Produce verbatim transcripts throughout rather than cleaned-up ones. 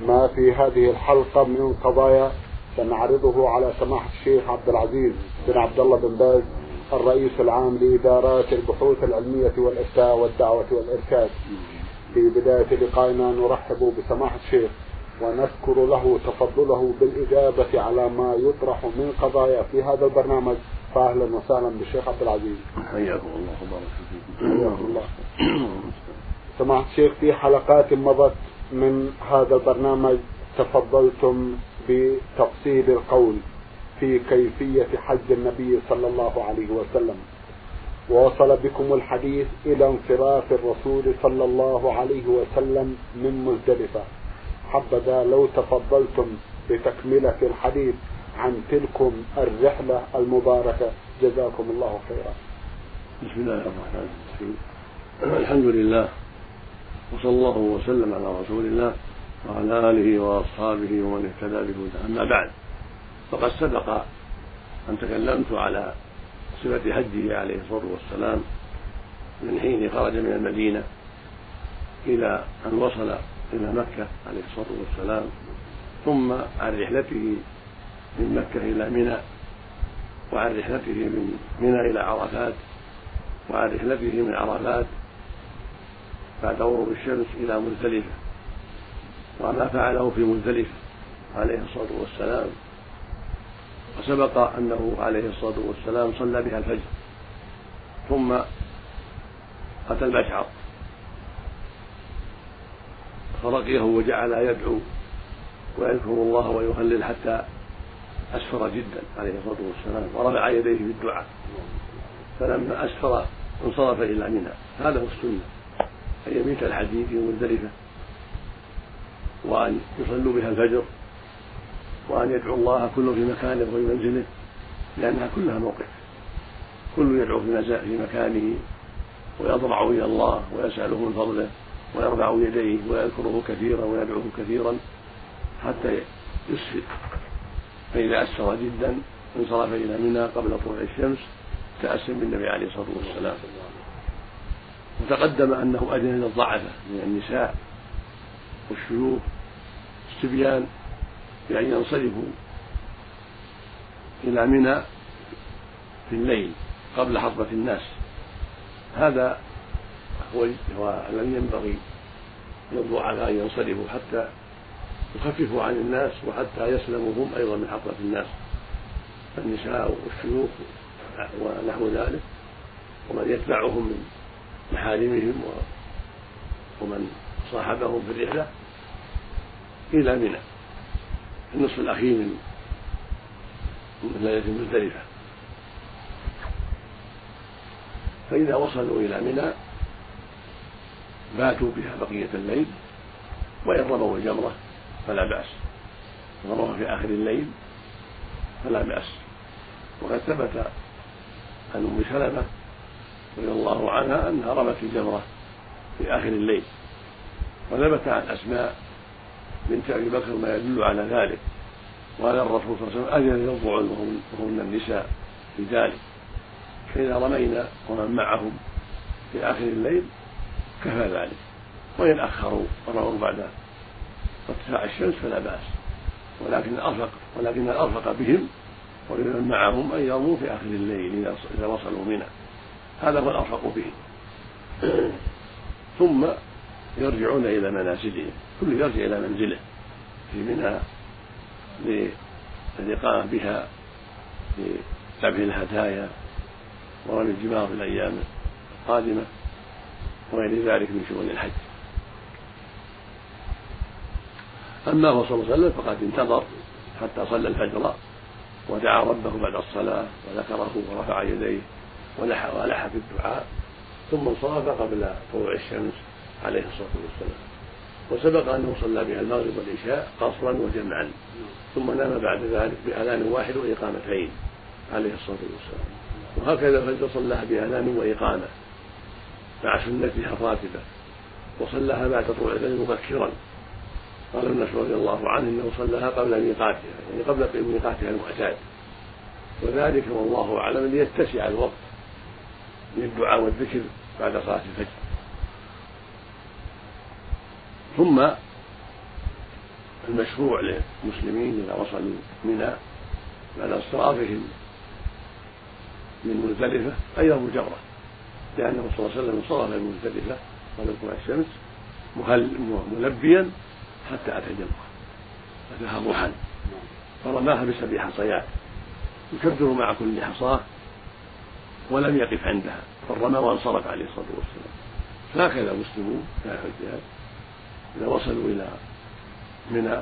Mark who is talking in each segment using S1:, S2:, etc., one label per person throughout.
S1: ما في هذه الحلقة من قضايا سنعرضه على سماحة الشيخ عبد العزيز بن عبد الله بن باز الرئيس العام لإدارات البحوث العلمية والإفتاء والدعوة والإرشاد. في بداية لقائنا نرحب بسماحة الشيخ ونذكر له تفضله بالإجابة على ما يطرح من قضايا في هذا البرنامج. فأهلا وسهلا بالشيخ عبد العزيز.
S2: حياكم الله وبارك فيكم.
S1: حياكم الله. سماحة الشيخ، في حلقات مضت من هذا البرنامج تفضلتم بتفصيل القول في كيفية حج النبي صلى الله عليه وسلم، ووصل بكم الحديث إلى انصراف الرسول صلى الله عليه وسلم من مزدلفة. حبذا لو تفضلتم بتكملة الحديث عن تلكم الرحلة المباركة، جزاكم الله خيرا.
S2: بسم الله الرحمن الرحيم. الحمد لله، وصلى الله وسلم على رسول الله وعلى آله وأصحابه ومن اهتدى بهداه. أما بعد، فقد سبق أن تكلمت على صفة حجه عليه الصلاة والسلام من حين خرج من المدينة إلى أن وصل إلى مكة عليه الصلاة والسلام، ثم عن رحلته من مكة إلى منى، وعن رحلته من منى إلى عرفات، وعن رحلته من عرفات بعد غروب الشمس إلى مزدلفة، وما فعله في مزدلفة عليه الصلاة والسلام. وسبق أنه عليه الصلاة والسلام صلى بها الفجر، ثم أتى المشعر فرقيه وجعل يدعو ويذكر الله ويهلل حتى أسفر جدا عليه الصلاة والسلام، ورفع يديه في الدعاء. فلما أسفر انصرف إلى منى. هذا هو السنة، أن يبيت الحديث في مزدلفة، وأن يصلوا بها الفجر، وأن يدعو الله كل في مكانه وفي منزله، لأنها كلها موقف، كل يدعو في مكانه ويضرع إلى الله ويسأله من فضله ويرفع يديه ويذكره كثيرا ويدعوه كثيرا حتى يسفر. فإذا أسفر جدا انصرف إلى منى قبل طلوع الشمس تأسم بالنبي عليه الصلاة والسلام. وتقدم أنه أذن للضعفة من النساء والشيوخ والصبيان بأن ينصرفوا إلى منى في الليل قبل حضرة الناس. هذا هو الذي ينبغي للضعفاء أن ينصرفوا حتى يخففوا عن الناس وحتى يسلموا هم أيضا من حضرة الناس، النساء والشيوخ ونحو ذلك، ومن يتبعهم من محارمهم ومن صاحبهم في الرحلة إلى منى في النصف الأخير من ليلة مزدلفة. فإذا وصلوا إلى منى باتوا بها بقية الليل، وإن رموا الجمرة فلا بأس، رموها في آخر الليل فلا بأس. وقد ثبت عن أم سلمة رضي الله عنها أنها رمت الجمرة في آخر الليل، وثبت عن أسماء بنت أبي بكر ما يدل على ذلك، وقال الرسول صلى الله عليه وسلم أذن للضعن وهن النساء في ذلك، فإذا رمينا ومن معهم في آخر الليل كفى ذلك، وإن أخروا ورموا بعد ارتفاع الشمس فلا بأس، ولكن الأرفق ولكن الأرفق بهم وبمن معهم أن يرموا في آخر الليل إذا وصلوا منى، هذا هو الأرفق بهم. ثم يرجعون إلى منازلهم، كل يرجع إلى منزله في منى للإقامة بها لذبح الهدايا ورمي الجمار في الأيام القادمة وغير ذلك من شؤون الحج. أما هو صلى الله عليه وسلم فقد انتظر حتى صلى الفجر ودعا ربه بعد الصلاة وذكره ورفع يديه ولح ولح في الدعاء، ثم انصرف قبل طلوع الشمس عليه الصلاة والسلام. وسبق أنه صلى بها المغرب والعشاء قصرا وجمعا، ثم نام بعد ذلك بأذان واحد وإقامتين عليه الصلاة والسلام. وهكذا الفجر صلاها بأذان وإقامة مع سنتها الراتبة، وصلاها بعد طلوع الفجر مبكرا. قال الناس رضي الله عنه انه صلاها قبل ميقاتها، يعني قبل ميقاتها المعتاد، وذلك والله اعلم ليتسع الوقت للدعاء والذكر بعد صلاه الفجر. ثم المشروع للمسلمين إذا وصلوا منى بعد انصرافهم من مزدلفة أن يرموا جمرة، لأنه صلى الله عليه وسلم انصرف من مزدلفة قبل طلوع الشمس ملبيا حتى أتى جمرة أتاها ضحى فرماها بسبع حصيات يكبر مع كل حصاة ولم يقف عندها فرمى وانصرف عليه الصلاة والسلام. هكذا المسلمون كالحجاج إذا وصلوا إلى منى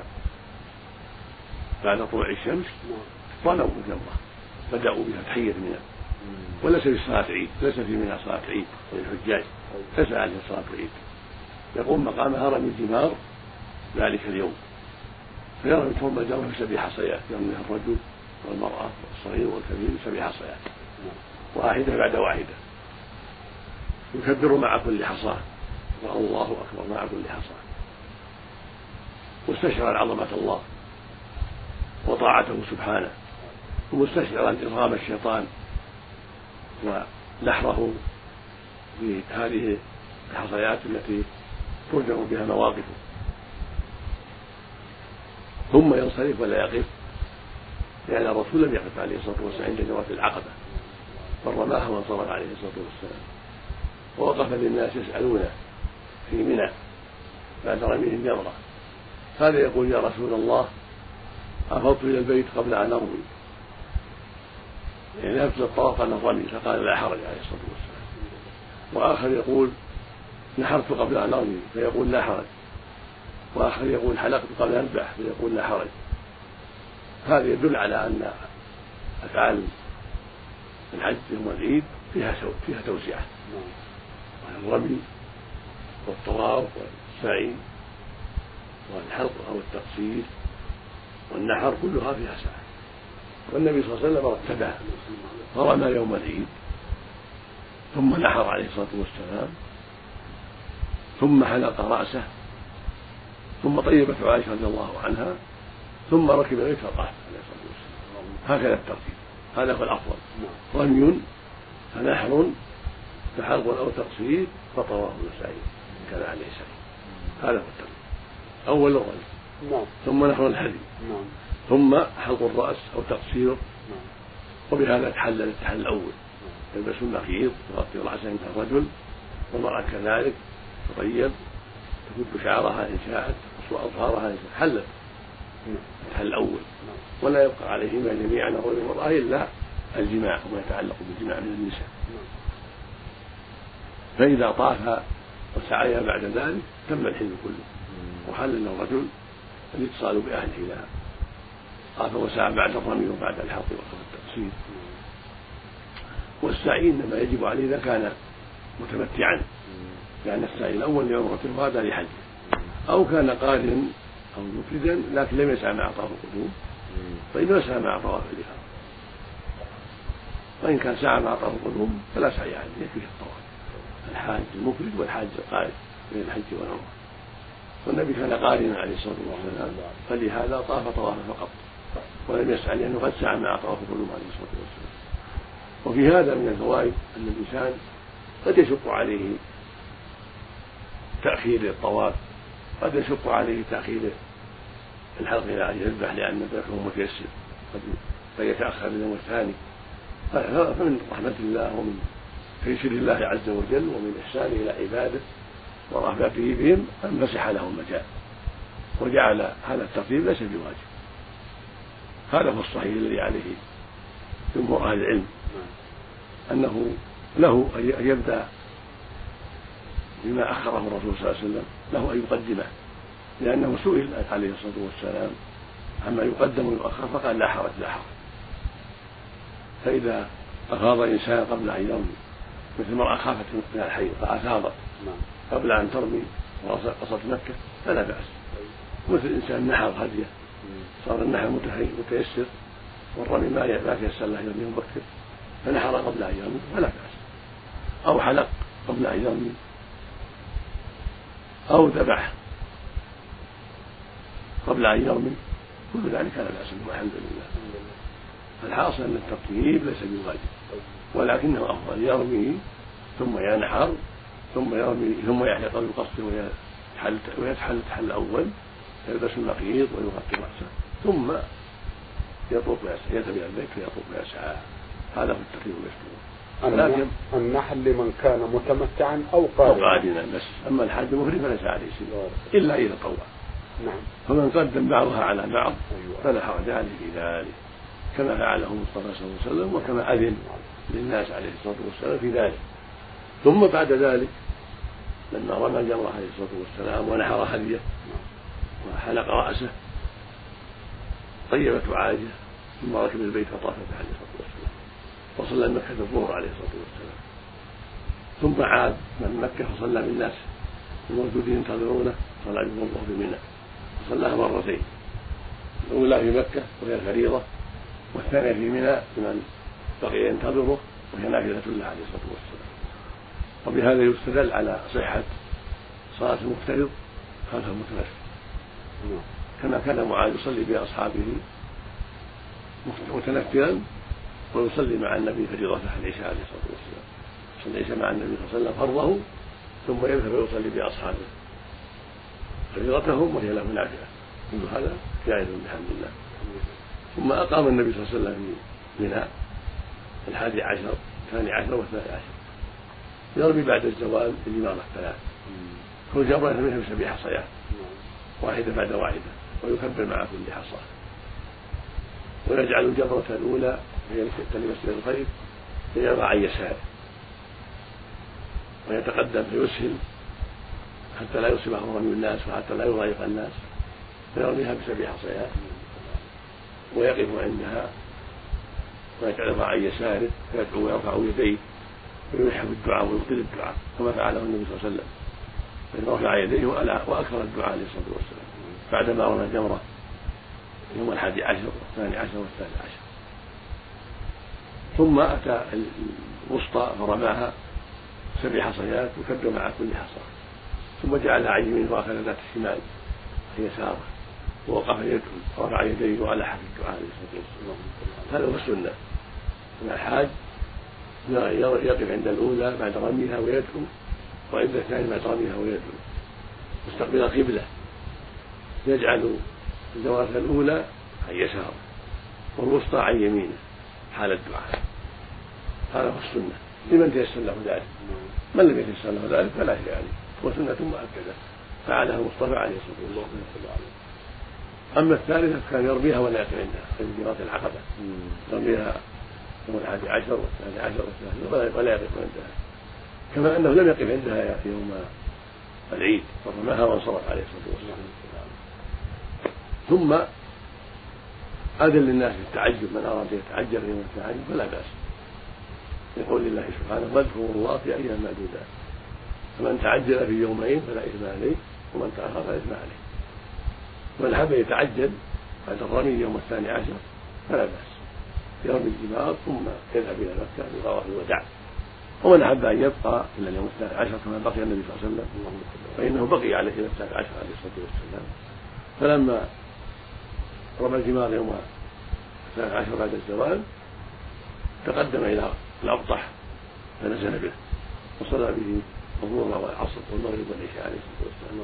S2: بعد طلوع الشمس رموا جمرة بدأوا بها تحية منى، وليس في صلاة عيد، ليس في منى صلاة عيد للحجاج، ليس عليه صلاة عيد، يقوم مقامها رمي الجمار ذلك اليوم فيرمي ثم الجمرة بسبع حصيات يرميها الرجل والمرأة والصغير والكبير بسبع حصيات واحدة بعد واحدة يكبر مع كل حصاة والله أكبر مع كل حصاة مستشعرا عظمة الله وطاعته سبحانه ومستشعرا إرغام الشيطان ونحره في هذه الحصيات التي ترجع بها مواقفه، ثم ينصرف ولا يقف لأن الرسول لم يقف عليه الصلاة والسلام عند جمرة العقبة بل رماها وانصرف عليه الصلاة والسلام، ووقف للناس يسألونه في منى بعد رميه الجمرة هذا يقول يا رسول الله أفضت إلى البيت قبل أن أرمي، يعني ذهبت للطواف عن الرمي فقال لا حرج عليه الصلاة والسلام، وآخر يقول نحرت قبل أن أرمي فيقول لا حرج، وآخر يقول حلقت قبل أن أذبح فيقول لا حرج. هذا يدل على أن أفعال الحج يوم العيد فيها فيها توسعة، الرمي والطواف والسعي والحلق أو التقصير والنحر كلها فيها سعة، والنبي صلى الله عليه وسلم رتبها فرمى يوم العيد ثم نحر عليه الصلاة والسلام ثم حلق رأسه ثم طيبته عائشة رضي الله عنها ثم ركب البيت فطاف عليه الصلاة والسلام. هكذا الترتيب، هذا هو الأفضل، رمي فنحر فحلق أو تقصير فطواف وسعي كان عليه سعي، هذا هو الترتيب، أول الرمي ثم نحر الهدي ثم حلق الرأس أو تقصير، وبهذا تحلل التحلل الأول يلبس النقيض يغطي رأسه عند الرجل والمرأة كذلك تطيب تفك شعرها إن شاءت تقص أظهارها إن شاءت حلت التحلل الأول، ولا يبقى عليهما جميعا الرجل والمرأة إلا الجماع وما يتعلق بالجماع من النساء. فإذا طاف وسعيها بعد ذلك تم الحل كله وحلل الرجل الاتصال بأهله إذا طاف وسعى بعد الرمي وبعد الحلق والتقصير. والسعي إنما يجب عليه إذا كان متمتعا، لأن السعي الأول لعمرته وهذا لحج، أو كان قارنا أو مفردا لكن لم يسعى مع طواف القدوم فإنه يسعى مع طواف الإفاضة، وإن كان سعى مع طواف القدوم فلا سعي عليه يكفيه الطواف الحاج المفرد والحاج القارن بين الحج والعمرة، والنبي كان قارنا عليه الصلاة والسلام فلهذا طاف طوافا فقط ولم يسعى لأنه قد سعى مع طواف القدوم عليه الصلاة والسلام. وفي هذا من الفوائد أن الإنسان قد يشق عليه تأخير الطواف، قد يشق عليه تأخير الحلق إلى أن يذبح لأن ذبحه متيسر قد فيتأخر اليوم الثاني، فمن رحمة الله ومن تيسير الله عز وجل ومن إحسانه إلى عباده ورحمته بهم أن مسح لهم مجال وجعل هذا الترتيب ليس بواجب. هذا هو الصحيح الذي عليه جمهور أهل العلم أنه له أن يبدأ بما أخره الرسول صلى الله عليه وسلم، له أن يقدمه لأنه سئل عليه الصلاة والسلام عما يقدم ويؤخر فقال لا حرج لا حرج. فإذا أفاض إنسان قبل أن يرمي مثل المرأة خافت من الحيض فأفاضت قبل أن ترمي وقصدت مكة فلا بأس، مثل إنسان نحر هديه صار النحر متيسر والرمي ما تيسر له يرميه مبكر فنحر قبل أن يرمي فلا بأس، أو حلق قبل أن يرمي أو ذبح قبل أن يرمي كل ذلك لا بأس به والحمد لله. الحاصل أن الترتيب ليس بواجب ولكنه أفضل يرمي ثم ينحر ثم يرمي ثم يحلق ويقصر ويتحل التحل الأول يلبس النقيض ويغطي رأسه ثم يطوف يذهب إلى البيت ويطوف ويسعى. هذا هو التكبير المشروع.
S1: لكن النحل لمن كان متمتعا أو قارنا
S2: بس، أما الحاج مفرد فليس عليه شيء إلا إذا طوع.
S1: نعم.
S2: فمن قدم بعضها على بعض فلا حرج عليه في ذلك، كما فعله المصطفى صلى الله عليه وسلم وكما أذن للناس عليه الصلاة والسلام في ذلك. ثم بعد ذلك لما رمى الجمرة عليه الصلاة والسلام ونحر هديه وحلق رأسه طيبته عاجه ثم ركب البيت فطاف به عليه الصلاة والسلام وصلى مكة الظهر عليه الصلاة والسلام، ثم عاد من مكة فصلى بالناس الموجودين ينتظرونه، صلى بهم الظهر في منى وصلاها مرتين، الأولى في مكة وهي الفريضة، والثانية في منى لمن بقي ينتظره وهي نافلة له عليه الصلاة والسلام. وبهذا يستدل على صحة صلاة المفترض خلف المتنفل، كما كان معاذ يصلي بأصحابه متنفلا ويصلي مع النبي فريضته العشاء عليه الصلاة والسلام، يصلي العشاء مع النبي صلى الله عليه وسلم فرضه ثم يذهب ويصلي بأصحابه فريضتهم وهي له نافلة. كل هذا جائز بحمد الله. ثم أقام النبي صلى الله عليه وسلم في منى الحادي عشر الثاني عشر والثاني عشر، يرمي بعد الزوال الجمار الثلاث، كل جمرة منها بسبع حصيات واحدة بعد واحدة، ويكبر مع كل حصى، ويجعل الجمرة الأولى هي لمسجد الخير يضع عن يساره ويتقدم فيسهل حتى لا يصيبه رمي الناس وحتى لا يضايق الناس، فيرميها بسبع حصيات ويقف عندها ويجعلها عن يساره ويدعو ويرفع يديه ويلح بالدعاء ويبطل الدعاء كما فعله النبي صلى الله عليه وسلم، فإن رفع يديه وأكثر الدعاء عليه الصلاة والسلام بعدما رمى الجمرة يوم الحادي عشر والثاني عشر والثالث عشر. ثم أتى الوسطى فرماها سبع حصيات وكبر مع كل حصى، ثم جعلها عن يمينه وأخذ ذات الشمال يساره ووقف يدعو ورفع يديه وألح في الدعاء عليه الصلاة والسلام. هذا هو السنة، أن الحاج يقف عند الأولى بعد رميها ويدعو، وعند الثاني بعد رميها ويدعو مستقبل القبلة، يجعل الجمرة الأولى عن يساره والوسطى عن يمينه حال الدعاء. هذا هو السنة لمن تيسر له ذلك، من لم يتيسر له ذلك فلا شيء عليه، وسنة مؤكدة فعلها المصطفى عليه الصلاة والسلام. أما الثالثة كان يرميها ولا يقف عندها في جمرة العقبة، يرميها يوم الحادي عشر والثاني عشر والثالث ولا يقف عندها، كما أنه لم يقف عندها يوم العيد فرماها وانصرف عليه الصلاة والسلام. ثم أذن للناس بالتعجب، من أراد يتعجل يوم التعجب فلا بأس، يقول الله سبحانه واذكروا الله في أيام معدودات، فمن تعجل في يومين فلا إثم عليه ومن تأخر فلا إثم عليه. ومن حب يتعجل بعد الرمي يوم الثاني عشر فلا بأس، يرمي الجمار ثم يذهب إلى مكة لطواف الوداع. ومن حب أن يبقى إلى اليوم الثاني عشر كما بقي النبي صلى الله عليه وسلم فإنه بقي عليه إلى الثاني عشر عليه الصلاة والسلام. فلما رمى الجمار يوم الثاني عشر بعد الزوال تقدم إلى الأبطح فنزل به وصلى به الظهر والعصر والمغرب والعشاء عليه الصلاة والسلام.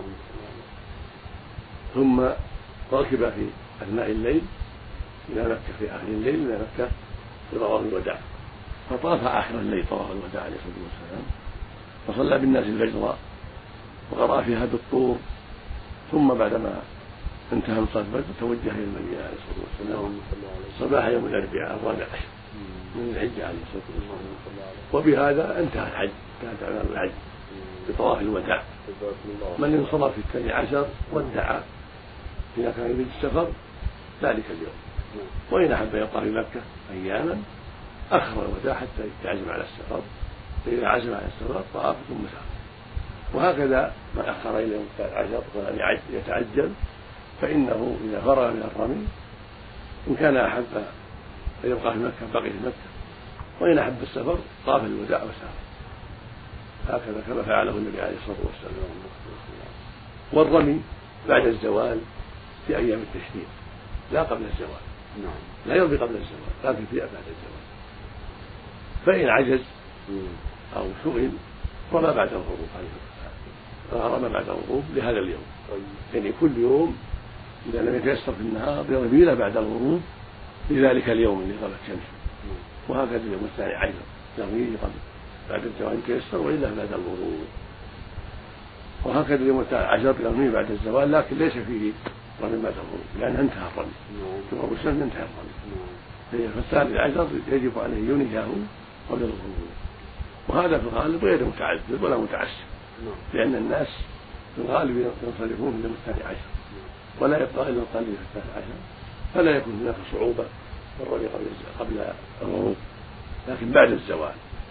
S2: ثم ركب في أثناء الليل إلى مكة في آخر الليل إلى مكة لطواف الوداع، فطاف آخر الليل طواف الوداع عليه الصلاة والسلام وصلى بالناس الفجر وقرأ فيها بالطور، ثم بعدما انتهى من صلاة الفجر توجه إلى المدينة عليه الصلاة والسلام صباح يوم الأربعاء الرابع عشر من الحجة عليه الصلاة والسلام. وبهذا انتهى الحج، انتهت أعمال الحج بطواف الوداع. من انصرف في الثاني عشر ودع إذا كان يريد السفر ذلك اليوم، وإن أحب يبقى في مكة أياما أخر الوداع حتى يعزم على السفر، فإذا عزم على السفر طاف ثم سافر. وهكذا من أخر إلى يوم الثالث عشر ولم يتعجل فإنه إذا فرغ من الرمي إن كان أحب أن يبقى في مكة بقي في مكة، وإن أحب السفر طاف الوداع وسافر، هكذا كما فعله النبي عليه الصلاة والسلام. والرمي بعد الزوال في أيام التشريق لا قبل الزوال، لا يرمي قبل الزوال لكن في بعد الزوال، فإن عجز أو سئل رمى بعد الغروب عليه الصلاة والسلام، رمى بعد الغروب لهذا اليوم، يعني كل يوم إذا لم يتيسر في النهار يرمي له بعد الغروب لذلك اليوم اللي غابت شمسه، وهكذا اليوم الثاني عشر يرميه قبل بعد الزوال تيسر وإلا بعد الغروب، وهكذا اليوم الثاني عشر يرميه بعد الزوال لكن ليس فيه رمي بعد الغروب لأنه انتهى الرمي، غروب الشمس انتهى الرمي، فالثالث عشر يجب عليه ينهيه قبل الغروب، وهذا في الغالب غير متعذر ولا متعسر، لأن الناس في الغالب ينصرفون في اليوم الثاني عشر ولا يبقى إلا القليل في الثالث عشر، فلا يكون هناك صعوبة في الرمي قبل الغروب لكن بعد الزوال.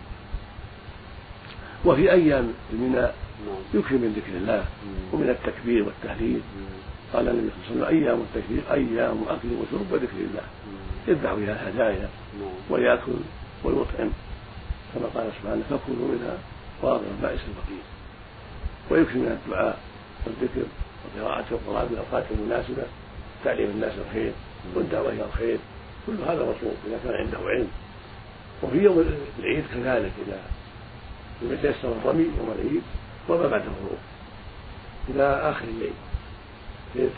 S2: وفي أيام الميناء يكفي من ذكر الله ومن التكبير والتهليل، قال النبي صلى الله عليه وسلم أيام التكبير أيام أكل وشرب وذكر الله، يذبح بها الهدايا ويأكل ويطعم كما قال سبحانه فكلوا منها واضرب بائس الفقير، ويكفي من الدعاء والذكر وقراءة القرآن في الأوقات المناسبة، تعليم الناس الخير والدعوة إلى الخير، كل هذا مطلوب إذا كان عنده علم. وفي يوم العيد كذلك إذا لم يتيسر الرمي يوم العيد وما بعد الغروب إلى آخر الليل ليلة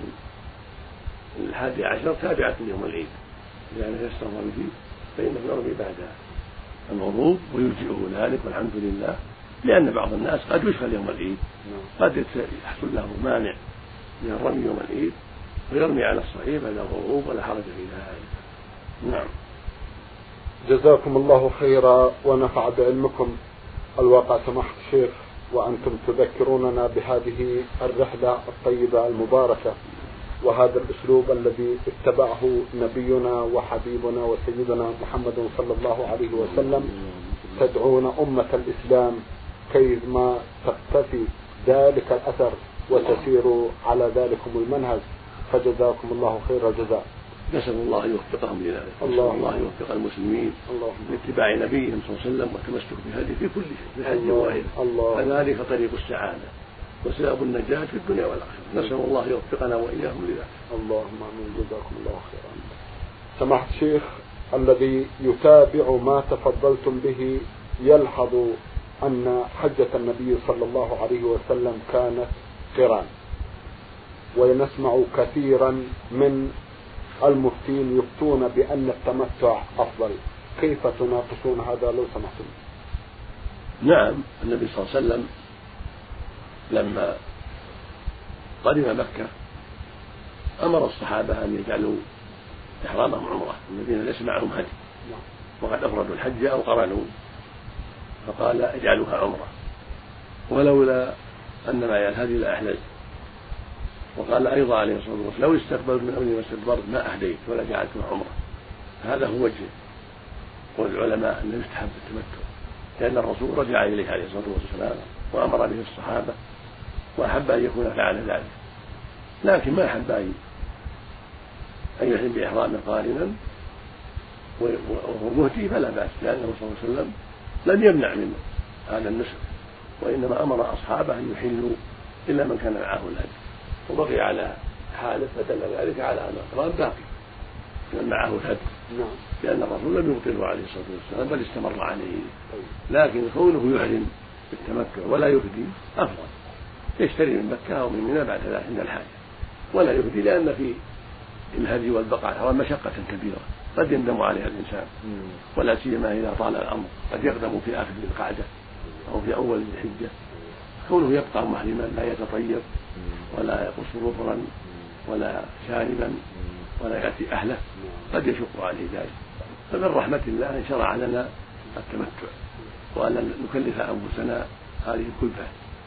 S2: الحادي عشر تابعة يوم العيد إذا لم يتيسر الرمي فيه فإنه يرمي بعد الغروب ويجزئه ذلك والحمد لله، لأن بعض الناس قد يشغل يوم العيد، قد يحصل له مانع من الرمي يوم العيد ويرمي على الصحيح بعد الغروب ولا حرج في ذلك. نعم.
S1: جزاكم الله خيرا ونفع بعلمكم. الواقع سماحة الشيخ وأنتم تذكروننا بهذه الرحلة الطيبة المباركة وهذا الأسلوب الذي اتبعه نبينا وحبيبنا وسيدنا محمد صلى الله عليه وسلم، تدعون أمة الإسلام كيفما تقتفي ذلك الأثر وتسير على ذلكم المنهج، فجزاكم الله خير الجزاء.
S2: نسأل الله يوفقهم لذلك، نسأل الله يوفق المسلمين لاتباع نبيهم صلى الله عليه وسلم والتمسك بهذه في كل شيء في الحج وغيره، فذلك طريق السعادة وسبب النجاة في الدنيا والآخرة، نسأل الله يوفقنا وإياهم لذلك.
S1: اللهم آمين. جزاكم الله خيرا. سماحة الشيخ، الذي يتابع ما تفضلتم به يلحظ أن حجة النبي صلى الله عليه وسلم كانت قران، ونسمع كثيرا من المفتين يفتون بأن التمتع أفضل، كيف تناقشون هذا لو سمحتم؟
S2: نعم، النبي صلى الله عليه وسلم لما قدم مكة أمر الصحابة أن يجعلوا إحرامهم عمرة الذين ليس معهم هدي وقد أفردوا الحج أو قرنوا، فقال اجعلوها عمرة ولولا أن معي الهدي لأحللت. وقال أيضا عليه الصلاة والسلام لو استقبلت من أمري ما استدبرت ما أهديت ولا جعلتها عمرة. هذا هو وجه والعلماء أنه يستحب التمتع، لأن الرسول رجع إليه عليه الصلاة والسلام وأمر به الصحابة وأحب أن يكون فعل ذلك، لكن ما أحب أن يحرم بإحرام قارنا وهو مهدي فلا بأس، لأنه صلى الله عليه وسلم لم يمنع من هذا النسك، وإنما أمر أصحابه أن يحلوا إلا من كان معه الهدي، وبقي على حاله فدل ذلك على أن الإحرام باقي من معه الهدي، لأن الرسول لم يبطله عليه الصلاة والسلام بل استمر عليه، لكن كونه يحرم بالتمتع ولا يهدي أفضل، يشتري من مكة أو من منى بعد ذلك عند الحاجة ولا يهدي، لأن في الهدي والبقاء مشقة كبيرة قد يندم عليها الإنسان، ولا سيما إذا طال الأمر قد يقدم في آخر القعدة أو في أول الحجة، كونه يبقى محرما لا يتطيب ولا يقص ظفرا ولا شاربا ولا يأتي أهله قد يشق عليه ذلك، فمن رحمة الله أن شرع لنا التمتع وأن نكلف أنفسنا هذه الكلفة،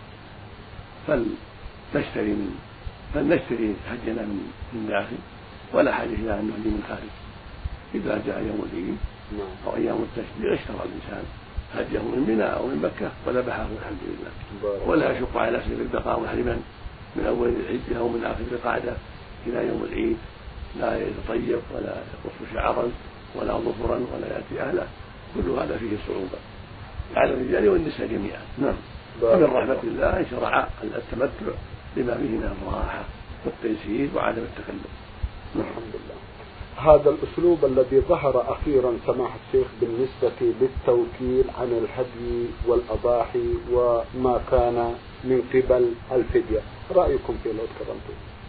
S2: فلنشتري من فلنشتري حجنا من من داخل ولا حاجة إلى أن نهدي من خارج. إذا جاء يوم العيد أو أيام التشريق اشترى الإنسان هديه من منى أو من مكة وذبحه الحمد لله، ولا يشق على نفسه بالبقاء محرما من أول الحجة أو من آخر القعدة إلى يوم العيد، لا يتطيب ولا يقص شعرا ولا ظفرا ولا يأتي أهله، كل هذا فيه صعوبة على الرجال والنساء جميعا. نعم، ومن رحمة الله أن شرع التمتع لما فيه من الراحة والتيسير وعدم التكلف.
S1: الحمد لله. هذا الأسلوب الذي ظهر أخيرا سماحة الشيخ بالنسبة للتوكيل عن الهدي والأضاحي وما كان من قبل الفدية، رأيكم فيه لو تكرمتم؟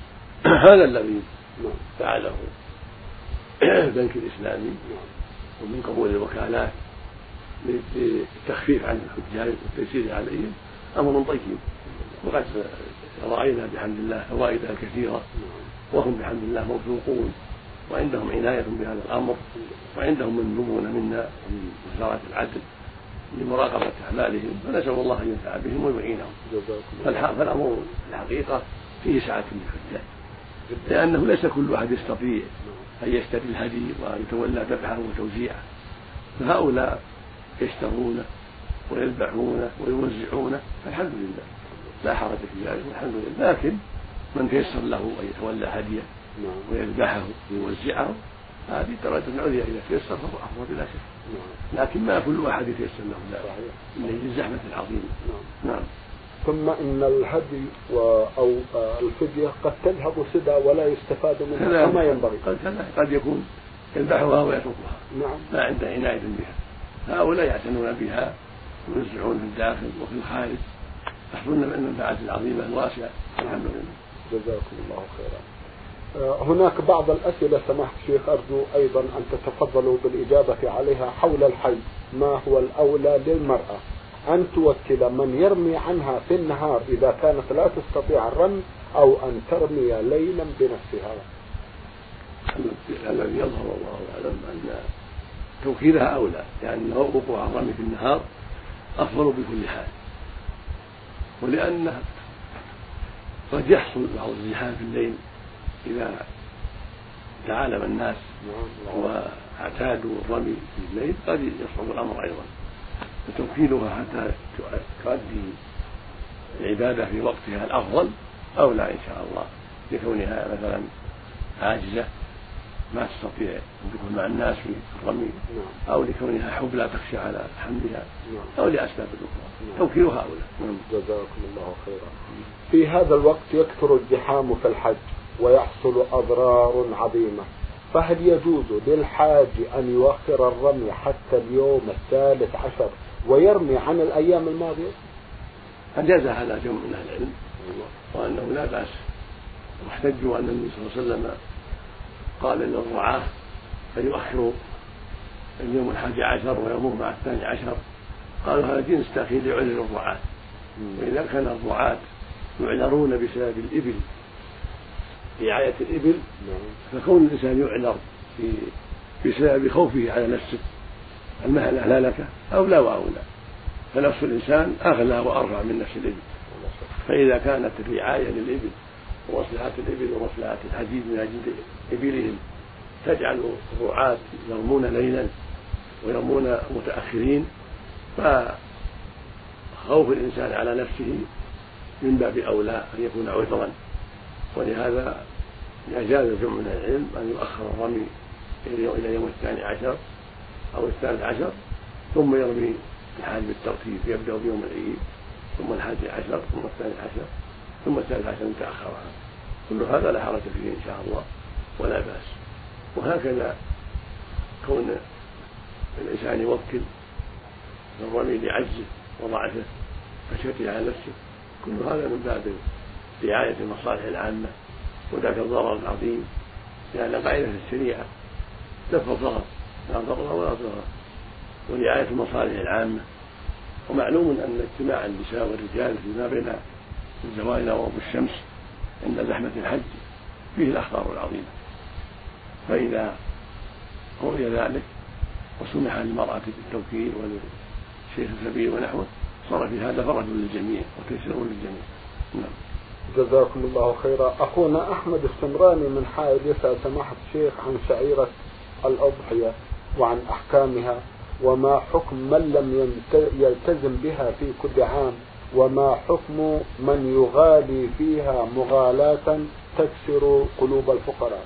S2: هذا الذي فعله البنك الإسلامي ومن قبول الوكالات للتخفيف عن الحجاج والتيسير عليهم أمر طيب، وقد رأينا بحمد الله فوائدها كثيرة، وهم بحمد الله موثوقون وعندهم عناية بهذا الأمر، وعندهم مندوبون منا من وزارة العدل لمراقبة أعمالهم، فنسأل الله أن ينفع بهم ويعينهم. فالأمر الحقيقة فيه سعة للحجاج، لأنه ليس كل أحد يستطيع أن يشتري الهدي ويتولى ذبحه وتوزيعه، فهؤلاء يشترونه ويذبحونه ويوزعونه، فالحمد لله لا حرج في ذلك والحمد لله. لكن من تيسر له أن يتولى هديه ويذبحه ويوزعه هذه درجة عليا إذا تيسر فهو أفضل بلا شك، لكن ما كل أحد يتيسر له ذلك من الزحمة العظيمة. نعم.
S1: ثم إن الهدي أو الفدية قد تذهب سدى ولا يستفاد منها كما ينبغي،
S2: قد يكون يذبحها ويتركها،
S1: نعم،
S2: لا عنده عناية بها. هؤلاء يعتنون بها ويوزعون في الداخل وفي الخارج، يحصلون من المنفعة العظيمة الواسعة. الحمد لله.
S1: جزاكم الله خيرا. هناك بعض الأسئلة سماحة الشيخ أرجو أيضا أن تتفضلوا بالإجابة عليها حول الحي. ما هو الأولى للمرأة، أن توكل من يرمي عنها في النهار إذا كانت لا تستطيع الرمي، أو أن ترمي ليلا بنفسها؟
S2: الذي يظهر الله أعلم أن توكيلها أولى، لأن وقوع الرمي في النهار أفضل بكل حال، ولأنها قد يحصل بعض الزحام في الليل إذا تعالم الناس واعتادوا الرمي في الليل قد يصعب الأمر أيضا، فتوكيلها حتى تؤدي العبادة في وقتها الأفضل أولى إن شاء الله، لكونها مثلا عاجزة ما تستطيع الدخول مع الناس في الرمي، أو لكونها حب لا تخشى على حملها، أو لأسباب أخرى، توكيلها أولى.
S1: جزاكم الله خيرا. في هذا الوقت يكثر الزحام في الحج ويحصل أضرار عظيمة، فهل يجوز للحاج أن يؤخر الرمي حتى اليوم الثالث عشر ويرمي عن الأيام الماضية؟
S2: أجاز هذا جمع من أهل العلم وأنه لا بأس، واحتجوا أن النبي صلى الله عليه وسلم قال للرعاة أن يؤخروا اليوم الحادي عشر ويمر مع الثاني عشر، قالوا هذا جنس تأخير يعذر الرعاة، وإذا كان الرعاة يعذرون بسبب الإبل رعاية الإبل، فكون الإنسان يعذر بسبب خوفه على نفسه المهلة لا لك أو لا وأولى، فنفس الإنسان أغلى وأرفع من نفس الإبل، فإذا كانت الرعاية للإبل ومصلحة الإبل ومصلحة الحديد من أجل إبلهم تجعل الرعاة يرمون ليلا ويرمون متأخرين، فخوف الإنسان على نفسه من باب أولى أن يكون عذرا، ولهذا أجاز جمع من العلم أن يؤخر الرمي إلى يوم الثاني عشر أو الثالث عشر، ثم يرمي الحاج بالترتيب، يبدأ بيوم العيد ثم الحادي عشر ثم الثاني عشر ثم الثالث عشر متأخرها، كل هذا لا حرج فيه إن شاء الله ولا بأس. وهكذا كون الإنسان يوكل الرمي لعجزه وضعفه خشيته على نفسه، كل هذا من باب رعاية المصالح العامة وذاك الضرر العظيم، لأن قاعدة الشريعة دفع الضرر لا ضرر ولا ضرر ورعاية المصالح العامة. ومعلوم أن اجتماع النساء والرجال فيما بين الزوال وغروب الشمس عند زحمة الحج فيه الأخطار العظيمة، فإذا رؤي ذلك وسمح للمرأة بالتوكيل وللشيخ السبيل ونحوه صار في هذا فرج للجميع وتيسير للجميع. نعم.
S1: جزاكم الله خيرا. أخونا أحمد السمراني من حائل يسأل سماحة الشيخ عن شعيرة الأضحية وعن أحكامها، وما حكم من لم يلتزم بها في كل عام، وما حكم من يغالي فيها مغالاة تكسر قلوب الفقراء؟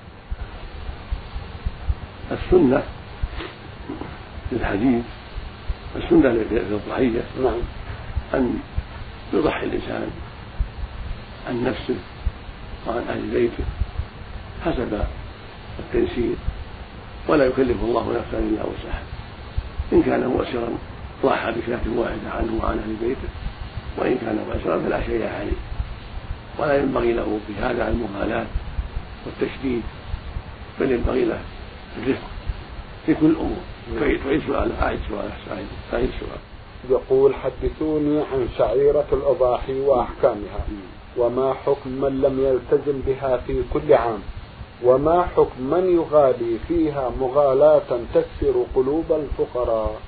S2: السنة في الحديث، السنة للضحية
S1: نعم
S2: أن يضحي الإنسان عن نفسه وعن أهل بيته حسب التيسير، ولا يكلف الله نفسا إلا وسعها، إن كان مؤسرا ضحى بشاة واحدة عنه وعن أهل بيته، وإن كان مؤسرا فلا شيء عليه. ولا ينبغي له في هذا المغالاة والتشديد، بل ينبغي له الرفق في كل الأمور. تعيد سؤال أعيد سؤال أعيد سؤال.
S1: يقول حدثوني عن شعيرة الأضاحي وأحكامها، وما حكم من لم يلتزم بها في كل عام، وما حكم من يغالي فيها مغالاة تكسر قلوب الفقراء.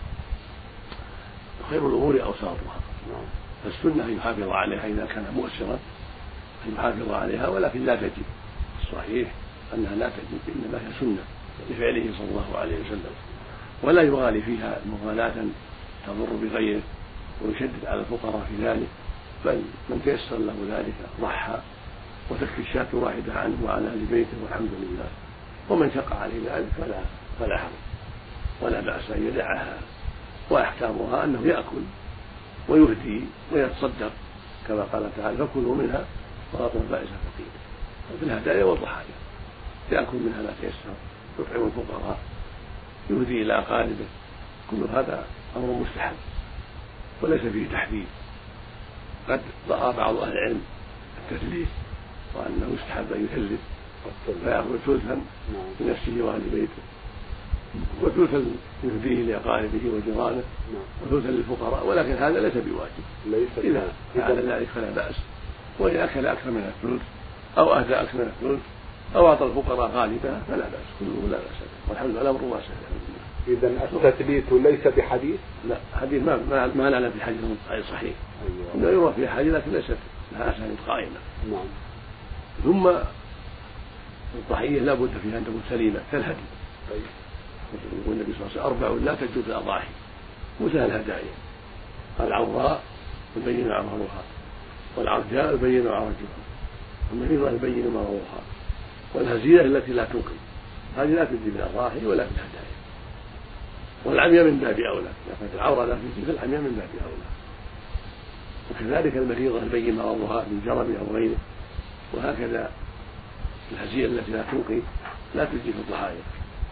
S2: خير الأمور أوساطها، فالسنة أن يحافظ عليها إذا كان مؤسرا أن يحافظ عليها، ولكن لا تجب. الصحيح أنها لا تجب، إنما هي سنة لفعله صلى الله عليه وسلم، ولا يغالي فيها مغالاة تضر بغيره ويشدد على الفقراء في ذلك، بل من تيسر له ذلك ضحى وتكفي الشاة واحدة عنه وعن أهل بيته والحمد لله. ومن شق عليه ذلك فلا فلا حرج ولا بأس أن يدعها. وأحكامها أنه يأكل ويهدي ويتصدق كما قال تعالى فكلوا منها وأطعموا البائس الفقير، في الهدايا والضحايا يأكل منها ما تيسر، يطعم الفقراء، يهدي إلى أقاربه، كل هذا أمر مستحب وليس فيه تحديد. قد رأى بعض أهل العلم التثليث وأنه يستحب أن يثلث فيأخذ ثلثا لنفسه وأهل بيته وثلثا يهديه لأقاربه وجيرانه وثلثا للفقراء، ولكن هذا ليس بواجب. إذا فعل ذلك فلا بأس، وإن أكل أكثر من الثلث أو أهدى أكثر من الثلث أو أعطى الفقراء غالبا فلا بأس، كله لا بأس، والحمد لله أمر واسع.
S1: إذا التثليث ليس بحديث؟
S2: لا، حديث ما ما, ما نعلم في حديث صحيح، إنه يروى في حديث لكن ليست لها أسانيد قائمة.
S1: نعم.
S2: ثم الضحية لا بد فيها أن تكون سليمة كالهدي.
S1: طيب.
S2: يقول النبي صلى الله عليه وسلم أربع لا تجوز الأضاحي مثل الهدايا: العوراء البين عورها، والعرجاء البين عرجها، والمريضة البين مرضها، والهزيلة التي لا تنقي، هذه لا تجي في الأضاحي ولا في الهدايا. والعمياء من باب أولى، لكن العورة لا تجي في العمياء من باب أولى. وكذلك المريضة البين مرضها من جرب أو غيره، وهكذا الهزيلة التي لا تنقي لا تجي في الضحايا.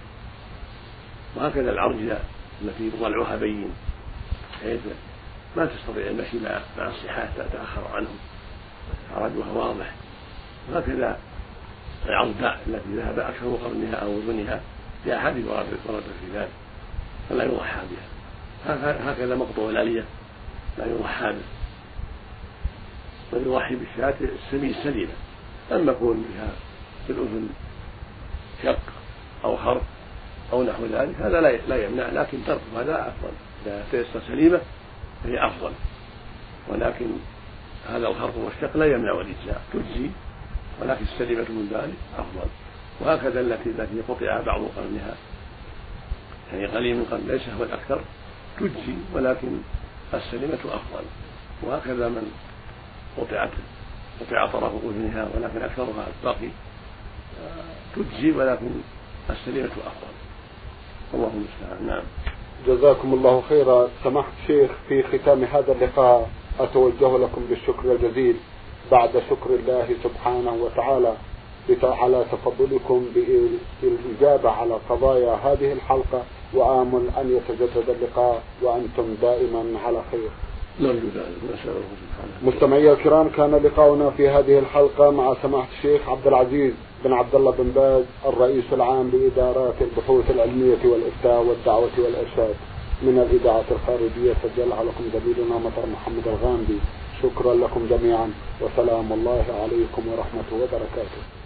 S2: وهكذا العرجاء التي ضلعها بين حيث ما تستطيع المشي مع الصحاح تتأخر عنهم، عرجها واضح. وهكذا العرجاء التي ذهب أكثر قرنها أو وزنها في أحاديث ورد في ذلك فلا يضحى بها. هكذا مقطوع الآلية لا يضحى به، بل يضحي بالشاة السمين السليمة. أما يكون بها في الأذن شق أو خرق أو نحو ذلك هذا لا يمنع، لكن ترك هذا أفضل. إذا تيسر سليمة فهي أفضل، ولكن هذا الخرق والشق لا يمنع الإجزاء، تجزي، ولكن السليمة من ذلك أفضل. وهكذا التي التي قطع بعض قرنها يعني قليل من قرن ليس هو الأكثر تجزي، ولكن السليمة أفضل. وهكذا من قطعت قطع طرف أذنها ولكن أكثرها باقي تجزي، ولكن السليمة أفضل. الله المستعان. نعم.
S1: جزاكم الله خيرا. سماحة الشيخ، في ختام هذا اللقاء أتوجه لكم بالشكر الجزيل بعد شكر الله سبحانه وتعالى على تفضلكم بالإجابة على قضايا هذه الحلقة، وآمل أن يتجدد اللقاء وأنتم دائما على خير. مستمعي الكرام، كان لقاؤنا في هذه الحلقة مع سماحة الشيخ عبد العزيز بن عبد الله بن باز، الرئيس العام لإدارات البحوث العلمية والإفتاء والدعوة والإرشاد من الإذاعة الخارجية، سجلها لكم زميلنا مطر محمد الغامدي. شكرا لكم جميعا، وسلام الله عليكم ورحمته وبركاته.